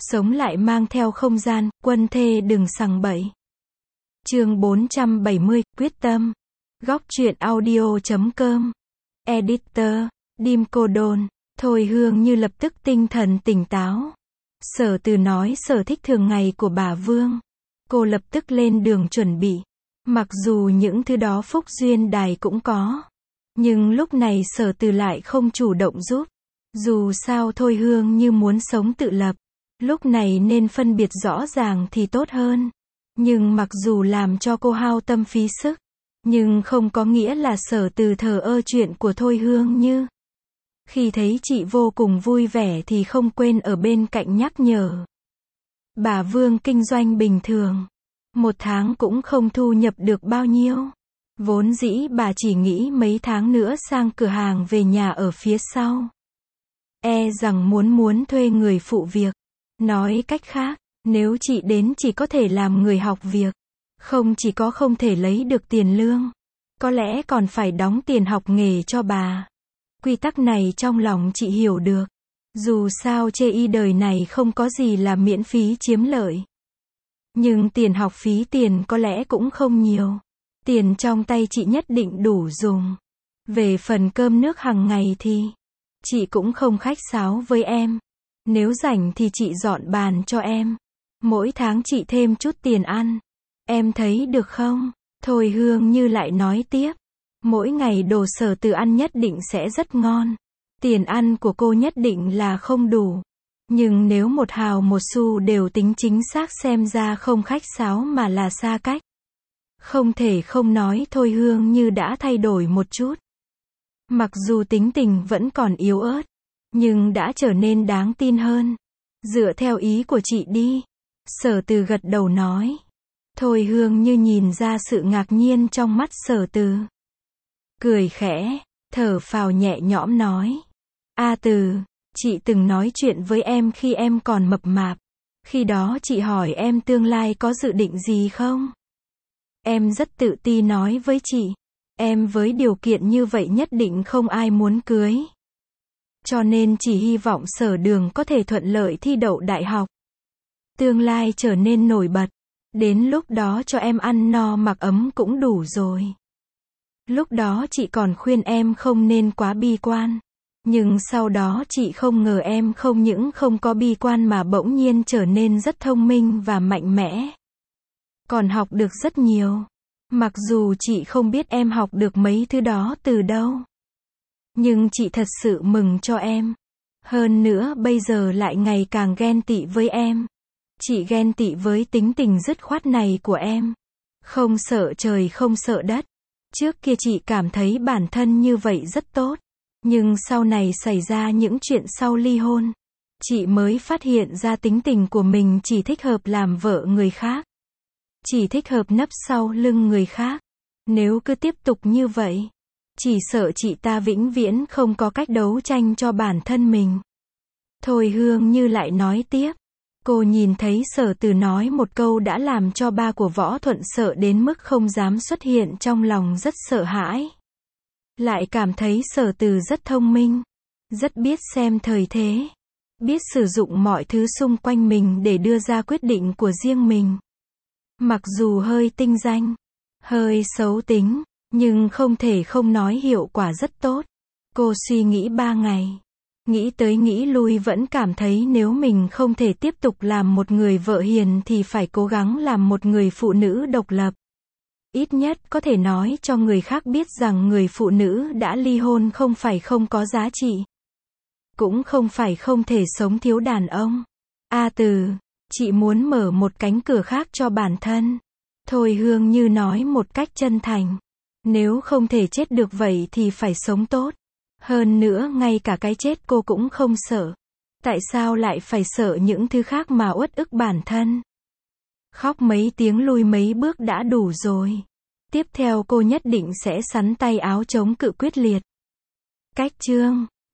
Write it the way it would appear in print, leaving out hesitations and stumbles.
Sống lại mang theo không gian, quân thê đừng sằng bậy. Chương 470, quyết tâm. Góc truyện audio.com. Editor, Dim Cô Đôn. Thôi Hương Như lập tức tinh thần tỉnh táo. Sở Từ nói sở thích thường ngày của bà Vương. Cô lập tức lên đường chuẩn bị. Mặc dù những thứ đó Phúc Duyên Đài cũng có. Nhưng lúc này Sở Từ lại không chủ động giúp. Dù sao Thôi Hương Như muốn sống tự lập. Lúc này nên phân biệt rõ ràng thì tốt hơn. Nhưng mặc dù làm cho cô hao tâm phí sức, nhưng không có nghĩa là Sở Từ thờ ơ chuyện của Thôi Hương Như. Khi thấy chị vô cùng vui vẻ thì không quên ở bên cạnh nhắc nhở. Bà Vương kinh doanh bình thường. Một tháng cũng không thu nhập được bao nhiêu. Vốn dĩ bà chỉ nghĩ mấy tháng nữa sang cửa hàng về nhà ở phía sau. E rằng muốn thuê người phụ việc. Nói cách khác, nếu chị đến chỉ có thể làm người học việc. Không chỉ có không thể lấy được tiền lương. Có lẽ còn phải đóng tiền học nghề cho bà. Quy tắc này trong lòng chị hiểu được. Dù sao chê y đời này không có gì là miễn phí chiếm lợi. Nhưng tiền học phí tiền có lẽ cũng không nhiều. Tiền trong tay chị nhất định đủ dùng. Về phần cơm nước hàng ngày thì chị cũng không khách sáo với em. Nếu rảnh thì chị dọn bàn cho em. Mỗi tháng chị thêm chút tiền ăn. Em thấy được không? Thôi Hương Như lại nói tiếp. Mỗi ngày đồ Sở Từ ăn nhất định sẽ rất ngon. Tiền ăn của cô nhất định là không đủ. Nhưng nếu một hào một xu đều tính chính xác xem ra không khách sáo mà là xa cách. Không thể không nói Thôi Hương Như đã thay đổi một chút. Mặc dù tính tình vẫn còn yếu ớt, nhưng đã trở nên đáng tin hơn. Dựa theo ý của chị đi. Sở Từ gật đầu nói. Thôi Hương Như nhìn ra sự ngạc nhiên trong mắt Sở Từ. Cười khẽ, thở phào nhẹ nhõm nói. A Từ, chị từng nói chuyện với em khi em còn mập mạp. Khi đó chị hỏi em tương lai có dự định gì không? Em rất tự ti nói với chị. Em với điều kiện như vậy nhất định không ai muốn cưới. Cho nên chỉ hy vọng Sở Đường có thể thuận lợi thi đậu đại học. Tương lai trở nên nổi bật. Đến lúc đó cho em ăn no mặc ấm cũng đủ rồi. Lúc đó chị còn khuyên em không nên quá bi quan. Nhưng sau đó chị không ngờ em không những không có bi quan mà bỗng nhiên trở nên rất thông minh và mạnh mẽ. Còn học được rất nhiều. Mặc dù chị không biết em học được mấy thứ đó từ đâu. Nhưng chị thật sự mừng cho em. Hơn nữa bây giờ lại ngày càng ghen tị với em. Chị ghen tị với tính tình dứt khoát này của em. Không sợ trời không sợ đất. Trước kia chị cảm thấy bản thân như vậy rất tốt. Nhưng sau này xảy ra những chuyện sau ly hôn. Chị mới phát hiện ra tính tình của mình chỉ thích hợp làm vợ người khác. Chỉ thích hợp nấp sau lưng người khác. Nếu cứ tiếp tục như vậy, chỉ sợ chị ta vĩnh viễn không có cách đấu tranh cho bản thân mình. Thôi Hương Như lại nói tiếp. Cô nhìn thấy Sở Từ nói một câu đã làm cho ba của Võ Thuận sợ đến mức không dám xuất hiện, trong lòng rất sợ hãi. Lại cảm thấy Sở Từ rất thông minh, rất biết xem thời thế, biết sử dụng mọi thứ xung quanh mình để đưa ra quyết định của riêng mình. Mặc dù hơi tinh danh, hơi xấu tính, nhưng không thể không nói hiệu quả rất tốt. Cô suy nghĩ 3 ngày. Nghĩ tới nghĩ lui vẫn cảm thấy nếu mình không thể tiếp tục làm một người vợ hiền thì phải cố gắng làm một người phụ nữ độc lập. Ít nhất có thể nói cho người khác biết rằng người phụ nữ đã ly hôn không phải không có giá trị. Cũng không phải không thể sống thiếu đàn ông. A Từ, chị muốn mở một cánh cửa khác cho bản thân. Thôi Hương Như nói một cách chân thành. Nếu không thể chết được vậy thì phải sống tốt. Hơn nữa ngay cả cái chết cô cũng không sợ. Tại sao lại phải sợ những thứ khác mà uất ức bản thân? Khóc mấy tiếng lui mấy bước đã đủ rồi. Tiếp theo cô nhất định sẽ sắn tay áo chống cự quyết liệt. Cách chương